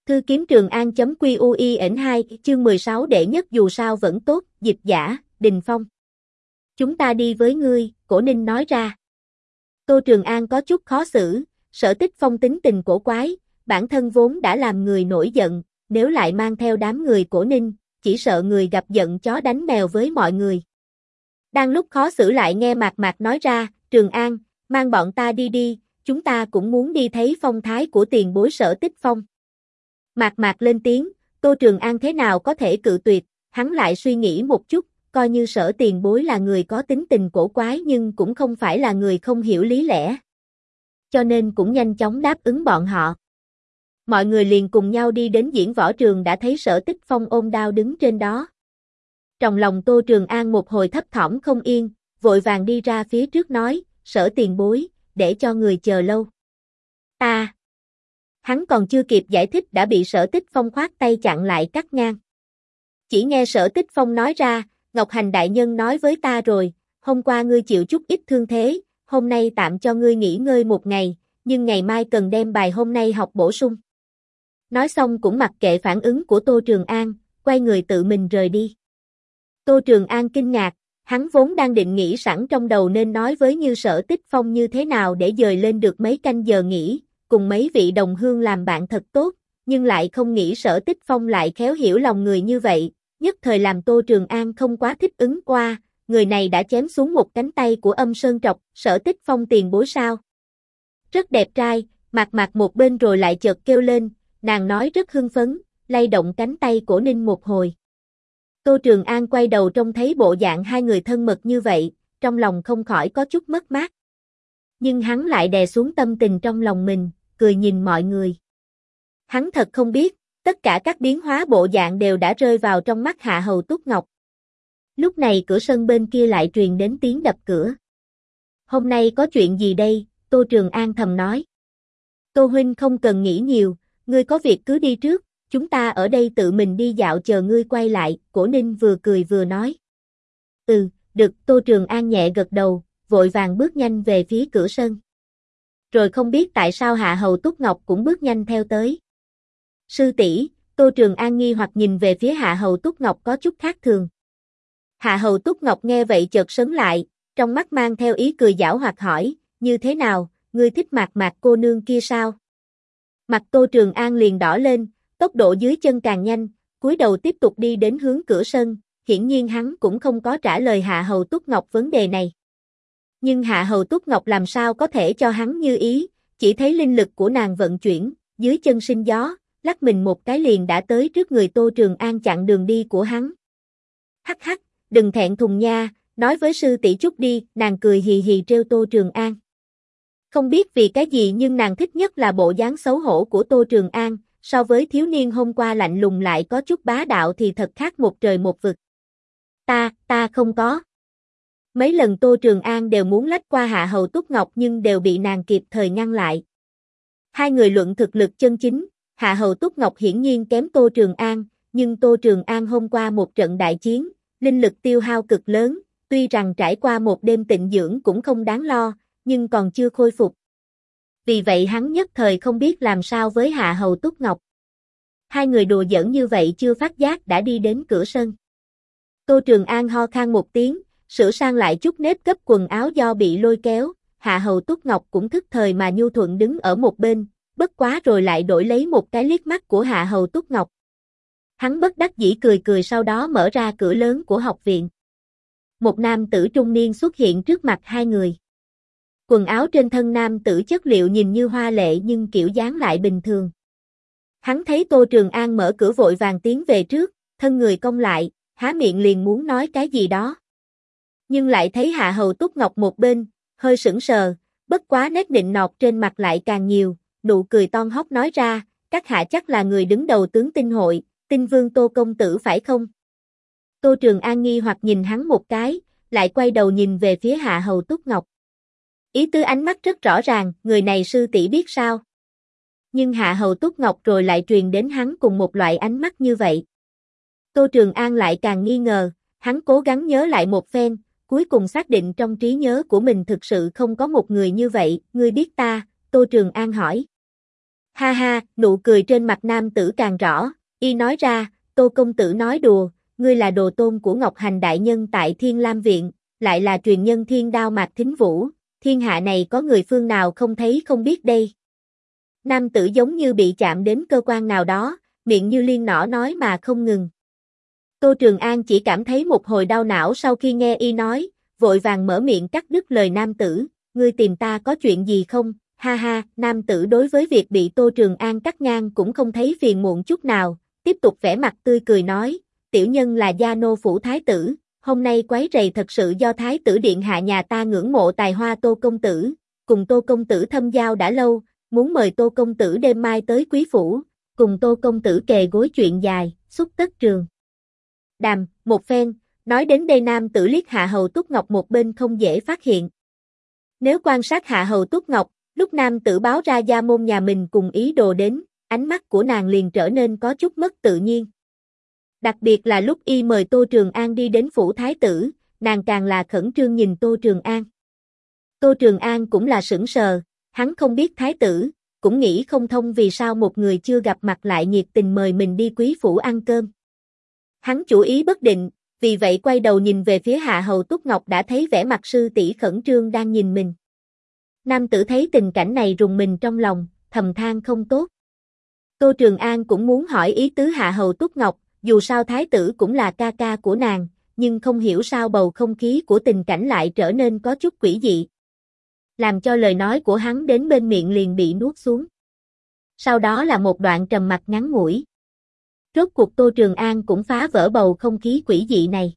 Thư kiếm Trường An.quy2 chương 16 đệ nhất dù sao vẫn tốt, dịch giả, Đình Phong. Chúng ta đi với ngươi, Cổ Ninh nói ra. Tô Trường An có chút khó xử, Sở Tích Phong tính tình cổ quái, bản thân vốn đã làm người nổi giận, nếu lại mang theo đám người Cổ Ninh, chỉ sợ người gặp giận chó đánh mèo với mọi người. Đang lúc khó xử lại nghe Mạc Mạc nói ra, Trường An, mang bọn ta đi đi, chúng ta cũng muốn đi thấy phong thái của tiền bối Sở Tích Phong. Mạc Mạc lên tiếng, Tô Trường An thế nào có thể cự tuyệt, hắn lại suy nghĩ một chút, coi như Sở tiền bối là người có tính tình cổ quái nhưng cũng không phải là người không hiểu lý lẽ. Cho nên cũng nhanh chóng đáp ứng bọn họ. Mọi người liền cùng nhau đi đến diễn võ trường đã thấy Sở Tích Phong ôm đao đứng trên đó. Trong lòng Tô Trường An một hồi thấp thỏm không yên, vội vàng đi ra phía trước nói, Sở tiền bối, để cho người chờ lâu. Hắn còn chưa kịp giải thích đã bị Sở Tích Phong khoát tay chặn lại cắt ngang. Chỉ nghe Sở Tích Phong nói ra, Ngọc Hành đại nhân nói với ta rồi, hôm qua ngươi chịu chút ít thương thế, hôm nay tạm cho ngươi nghỉ ngơi một ngày, nhưng ngày mai cần đem bài hôm nay học bổ sung. Nói xong cũng mặc kệ phản ứng của Tô Trường An, quay người tự mình rời đi. Tô Trường An kinh ngạc, hắn vốn đang định nghĩ sẵn trong đầu nên nói với Như Sở Tích Phong như thế nào để dời lên được mấy canh giờ nghỉ, cùng mấy vị đồng hương làm bạn thật tốt, nhưng lại không nghĩ Sở Tích Phong lại khéo hiểu lòng người như vậy, nhất thời làm Tô Trường An không quá thích ứng qua, người này đã chém xuống một cánh tay của Âm Sơn Trọc, Sở Tích Phong tiền bối sao. Rất đẹp trai, Mạc Mạc một bên rồi lại chợt kêu lên, nàng nói rất hưng phấn, lay động cánh tay Cổ Ninh một hồi. Tô Trường An quay đầu trông thấy bộ dạng hai người thân mật như vậy, trong lòng không khỏi có chút mất mát. Nhưng hắn lại đè xuống tâm tình trong lòng mình, cười nhìn mọi người. Hắn thật không biết, tất cả các biến hóa bộ dạng đều đã rơi vào trong mắt Hạ Hầu Túc Ngọc. Lúc này cửa sân bên kia lại truyền đến tiếng đập cửa. Hôm nay có chuyện gì đây? Tô Trường An thầm nói. Tô huynh không cần nghĩ nhiều, ngươi có việc cứ đi trước, chúng ta ở đây tự mình đi dạo chờ ngươi quay lại, Cổ Ninh vừa cười vừa nói. Được, Tô Trường An nhẹ gật đầu, vội vàng bước nhanh về phía cửa sân. Rồi không biết tại sao Hạ Hầu Túc Ngọc cũng bước nhanh theo tới. Sư tỷ, Tô Trường An nghi hoặc nhìn về phía Hạ Hầu Túc Ngọc có chút khác thường. Hạ Hầu Túc Ngọc nghe vậy chợt sấn lại, trong mắt mang theo ý cười giảo hoạt hỏi, như thế nào, ngươi thích Mạc Mạc cô nương kia sao? Mặt Tô Trường An liền đỏ lên, tốc độ dưới chân càng nhanh, cúi đầu tiếp tục đi đến hướng cửa sân, hiển nhiên hắn cũng không có trả lời Hạ Hầu Túc Ngọc vấn đề này. Nhưng Hạ Hầu Túc Ngọc làm sao có thể cho hắn như ý, chỉ thấy linh lực của nàng vận chuyển, dưới chân sinh gió, lắc mình một cái liền đã tới trước người Tô Trường An chặn đường đi của hắn. Hắc hắc, đừng thẹn thùng nha, nói với sư tỷ chút đi, nàng cười hì hì trêu Tô Trường An. Không biết vì cái gì nhưng nàng thích nhất là bộ dáng xấu hổ của Tô Trường An, so với thiếu niên hôm qua lạnh lùng lại có chút bá đạo thì thật khác một trời một vực. Ta không có. Mấy lần Tô Trường An đều muốn lách qua Hạ Hầu Túc Ngọc nhưng đều bị nàng kịp thời ngăn lại. Hai người luận thực lực chân chính, Hạ Hầu Túc Ngọc hiển nhiên kém Tô Trường An, nhưng Tô Trường An hôm qua một trận đại chiến, linh lực tiêu hao cực lớn, tuy rằng trải qua một đêm tịnh dưỡng cũng không đáng lo, nhưng còn chưa khôi phục. Vì vậy hắn nhất thời không biết làm sao với Hạ Hầu Túc Ngọc. Hai người đùa giỡn như vậy chưa phát giác đã đi đến cửa sân. Tô Trường An ho khan một tiếng, sửa sang lại chút nếp gấp quần áo do bị lôi kéo, Hạ Hầu Túc Ngọc cũng thức thời mà nhu thuận đứng ở một bên, bất quá rồi lại đổi lấy một cái liếc mắt của Hạ Hầu Túc Ngọc. Hắn bất đắc dĩ cười cười sau đó mở ra cửa lớn của học viện. Một nam tử trung niên xuất hiện trước mặt hai người. Quần áo trên thân nam tử chất liệu nhìn như hoa lệ nhưng kiểu dáng lại bình thường. Hắn thấy Tô Trường An mở cửa vội vàng tiến về trước, thân người cong lại, há miệng liền muốn nói cái gì đó. Nhưng lại thấy Hạ Hầu Túc Ngọc một bên, hơi sững sờ, bất quá nét nịnh nọt trên mặt lại càng nhiều, nụ cười ton hóc nói ra, các hạ chắc là người đứng đầu tướng tinh hội, Tinh Vương Tô công tử phải không? Tô Trường An nghi hoặc nhìn hắn một cái, lại quay đầu nhìn về phía Hạ Hầu Túc Ngọc. Ý tứ ánh mắt rất rõ ràng, người này sư tỷ biết sao? Nhưng Hạ Hầu Túc Ngọc rồi lại truyền đến hắn cùng một loại ánh mắt như vậy. Tô Trường An lại càng nghi ngờ, hắn cố gắng nhớ lại một phen, cuối cùng xác định trong trí nhớ của mình thực sự không có một người như vậy, ngươi biết ta, Tô Trường An hỏi. Ha ha, nụ cười trên mặt nam tử càng rõ, y nói ra, Tô công tử nói đùa, ngươi là đồ tôn của Ngọc Hành đại nhân tại Thiên Lam Viện, lại là truyền nhân Thiên Đao Mạc Thính Vũ, thiên hạ này có người phương nào không thấy không biết đây. Nam tử giống như bị chạm đến cơ quan nào đó, miệng như liên nỏ nói mà không ngừng. Tô Trường An chỉ cảm thấy một hồi đau não sau khi nghe y nói, vội vàng mở miệng cắt đứt lời nam tử, ngươi tìm ta có chuyện gì không? Ha ha, nam tử đối với việc bị Tô Trường An cắt ngang cũng không thấy phiền muộn chút nào, tiếp tục vẻ mặt tươi cười nói, tiểu nhân là gia nô phủ thái tử, hôm nay quấy rầy thật sự do thái tử điện hạ nhà ta ngưỡng mộ tài hoa Tô công tử, cùng Tô công tử thâm giao đã lâu, muốn mời Tô công tử đêm mai tới quý phủ, cùng Tô công tử kề gối chuyện dài, xúc tất trường. Đàm, một phen, nói đến đây nam tử liếc Hạ Hầu Túc Ngọc một bên không dễ phát hiện. Nếu quan sát Hạ Hầu Túc Ngọc, lúc nam tử báo ra gia môn nhà mình cùng ý đồ đến, ánh mắt của nàng liền trở nên có chút mất tự nhiên. Đặc biệt là lúc y mời Tô Trường An đi đến phủ thái tử, nàng càng là khẩn trương nhìn Tô Trường An. Tô Trường An cũng là sững sờ, hắn không biết thái tử, cũng nghĩ không thông vì sao một người chưa gặp mặt lại nhiệt tình mời mình đi quý phủ ăn cơm. Hắn chủ ý bất định, vì vậy quay đầu nhìn về phía Hạ Hầu Túc Ngọc đã thấy vẻ mặt sư tỷ khẩn trương đang nhìn mình. Nam tử thấy tình cảnh này rùng mình trong lòng, thầm than không tốt. Tô Trường An cũng muốn hỏi ý tứ Hạ Hầu Túc Ngọc, dù sao thái tử cũng là ca ca của nàng, nhưng không hiểu sao bầu không khí của tình cảnh lại trở nên có chút quỷ dị. Làm cho lời nói của hắn đến bên miệng liền bị nuốt xuống. Sau đó là một đoạn trầm mặc ngắn ngủi. Rốt cuộc Tô Trường An cũng phá vỡ bầu không khí quỷ dị này.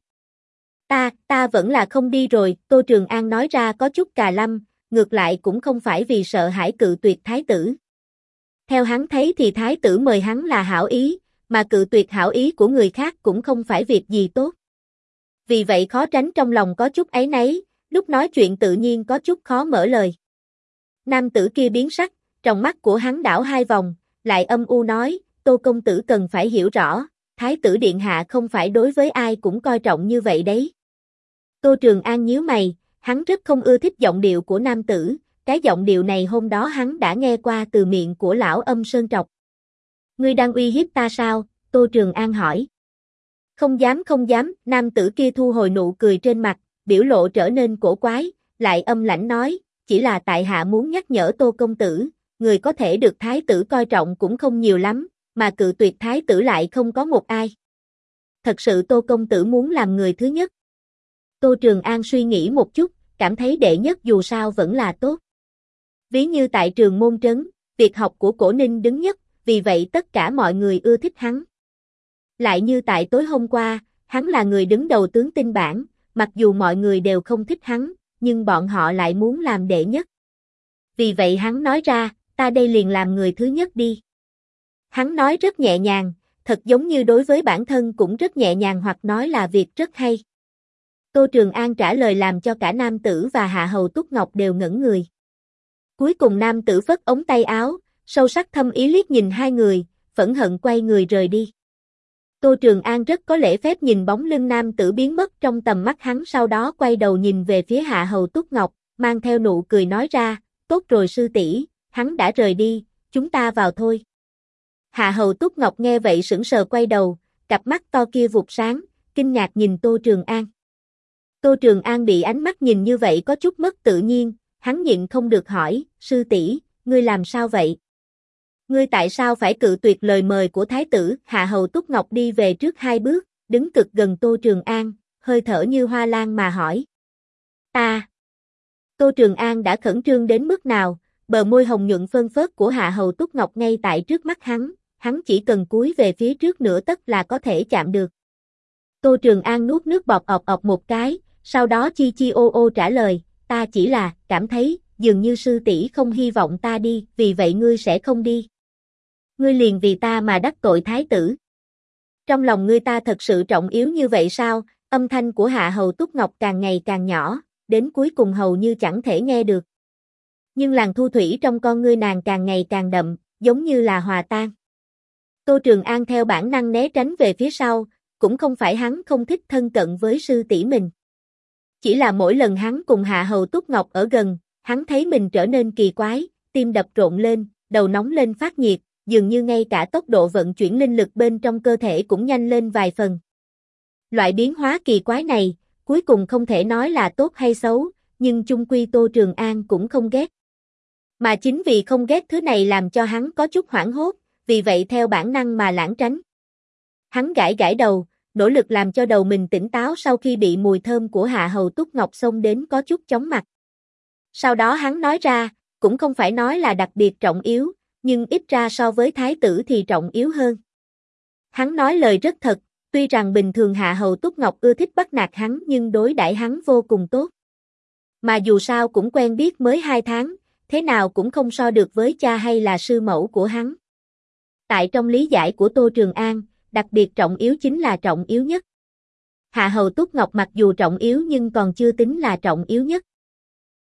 Ta vẫn là không đi rồi, Tô Trường An nói ra có chút cà lâm, ngược lại cũng không phải vì sợ hãi cự tuyệt thái tử. Theo hắn thấy thì thái tử mời hắn là hảo ý, mà cự tuyệt hảo ý của người khác cũng không phải việc gì tốt. Vì vậy khó tránh trong lòng có chút áy náy, lúc nói chuyện tự nhiên có chút khó mở lời. Nam tử kia biến sắc, trong mắt của hắn đảo hai vòng, lại âm u nói, Tô công tử cần phải hiểu rõ, thái tử điện hạ không phải đối với ai cũng coi trọng như vậy đấy. Tô Trường An nhíu mày, hắn rất không ưa thích giọng điệu của nam tử, cái giọng điệu này hôm đó hắn đã nghe qua từ miệng của lão Âm Sơn Trọc. Ngươi đang uy hiếp ta sao? Tô Trường An hỏi. Không dám, nam tử kia thu hồi nụ cười trên mặt, biểu lộ trở nên cổ quái, lại âm lãnh nói, chỉ là tại hạ muốn nhắc nhở Tô công tử, người có thể được thái tử coi trọng cũng không nhiều lắm, mà cự tuyệt thái tử lại không có một ai. Thật sự Tô công tử muốn làm người thứ nhất. Tô Trường An suy nghĩ một chút, cảm thấy đệ nhất dù sao vẫn là tốt. Ví như tại trường môn trấn, việc học của Cổ Ninh đứng nhất, vì vậy tất cả mọi người ưa thích hắn. Lại như tại tối hôm qua, hắn là người đứng đầu tướng tinh bảng, mặc dù mọi người đều không thích hắn, nhưng bọn họ lại muốn làm đệ nhất. Vì vậy hắn nói ra, ta đây liền làm người thứ nhất đi. Hắn nói rất nhẹ nhàng, thật giống như đối với bản thân cũng rất nhẹ nhàng hoặc nói là việc rất hay. Tô Trường An trả lời làm cho cả nam tử và Hạ Hầu Túc Ngọc đều ngẩn người. Cuối cùng nam tử phất ống tay áo, sâu sắc thâm ý liếc nhìn hai người, phẫn hận quay người rời đi. Tô Trường An rất có lễ phép nhìn bóng lưng nam tử biến mất trong tầm mắt hắn, sau đó quay đầu nhìn về phía Hạ Hầu Túc Ngọc, mang theo nụ cười nói ra, tốt rồi sư tỷ, hắn đã rời đi, chúng ta vào thôi. Hạ Hầu Túc Ngọc nghe vậy sững sờ quay đầu, cặp mắt to kia vụt sáng, kinh ngạc nhìn Tô Trường An. Tô Trường An bị ánh mắt nhìn như vậy có chút mất tự nhiên, hắn nhịn không được hỏi, sư tỷ, ngươi làm sao vậy? Ngươi tại sao phải cự tuyệt lời mời của thái tử? Hạ Hầu Túc Ngọc đi về trước hai bước, đứng cực gần Tô Trường An, hơi thở như hoa lan mà hỏi. Ta. Tô Trường An đã khẩn trương đến mức nào, bờ môi hồng nhuận phơn phớt của Hạ Hầu Túc Ngọc ngay tại trước mắt hắn chỉ cần cúi về phía trước nửa tấc là có thể chạm được. Tô Trường An nuốt nước bọt ọc ọc một cái, sau đó chi chi ô ô trả lời, ta chỉ là cảm thấy, dường như sư tỷ không hy vọng ta đi, vì vậy ngươi sẽ không đi. Ngươi liền vì ta mà đắc tội thái tử. Trong lòng ngươi ta thật sự trọng yếu như vậy sao? Âm thanh của Hạ Hầu Túc Ngọc càng ngày càng nhỏ, đến cuối cùng hầu như chẳng thể nghe được. Nhưng làn thu thủy trong con ngươi nàng càng ngày càng đậm, giống như là hòa tan. Tô Trường An theo bản năng né tránh về phía sau, cũng không phải hắn không thích thân cận với sư tỷ mình. Chỉ là mỗi lần hắn cùng Hạ Hầu Túc Ngọc ở gần, hắn thấy mình trở nên kỳ quái, tim đập rộn lên, đầu nóng lên phát nhiệt, dường như ngay cả tốc độ vận chuyển linh lực bên trong cơ thể cũng nhanh lên vài phần. Loại biến hóa kỳ quái này, cuối cùng không thể nói là tốt hay xấu, nhưng chung quy Tô Trường An cũng không ghét. Mà chính vì không ghét thứ này làm cho hắn có chút hoảng hốt, vì vậy theo bản năng mà lảng tránh. Hắn gãi gãi đầu, nỗ lực làm cho đầu mình tỉnh táo sau khi bị mùi thơm của Hạ Hầu Túc Ngọc xông đến có chút chóng mặt. Sau đó hắn nói ra, cũng không phải nói là đặc biệt trọng yếu, nhưng ít ra so với thái tử thì trọng yếu hơn. Hắn nói lời rất thật, tuy rằng bình thường Hạ Hầu Túc Ngọc ưa thích bắt nạt hắn nhưng đối đãi hắn vô cùng tốt. Mà dù sao cũng quen biết mới 2 tháng, thế nào cũng không so được với cha hay là sư mẫu của hắn. Tại trong lý giải của Tô Trường An, đặc biệt trọng yếu chính là trọng yếu nhất. Hạ Hầu Túc Ngọc mặc dù trọng yếu nhưng còn chưa tính là trọng yếu nhất.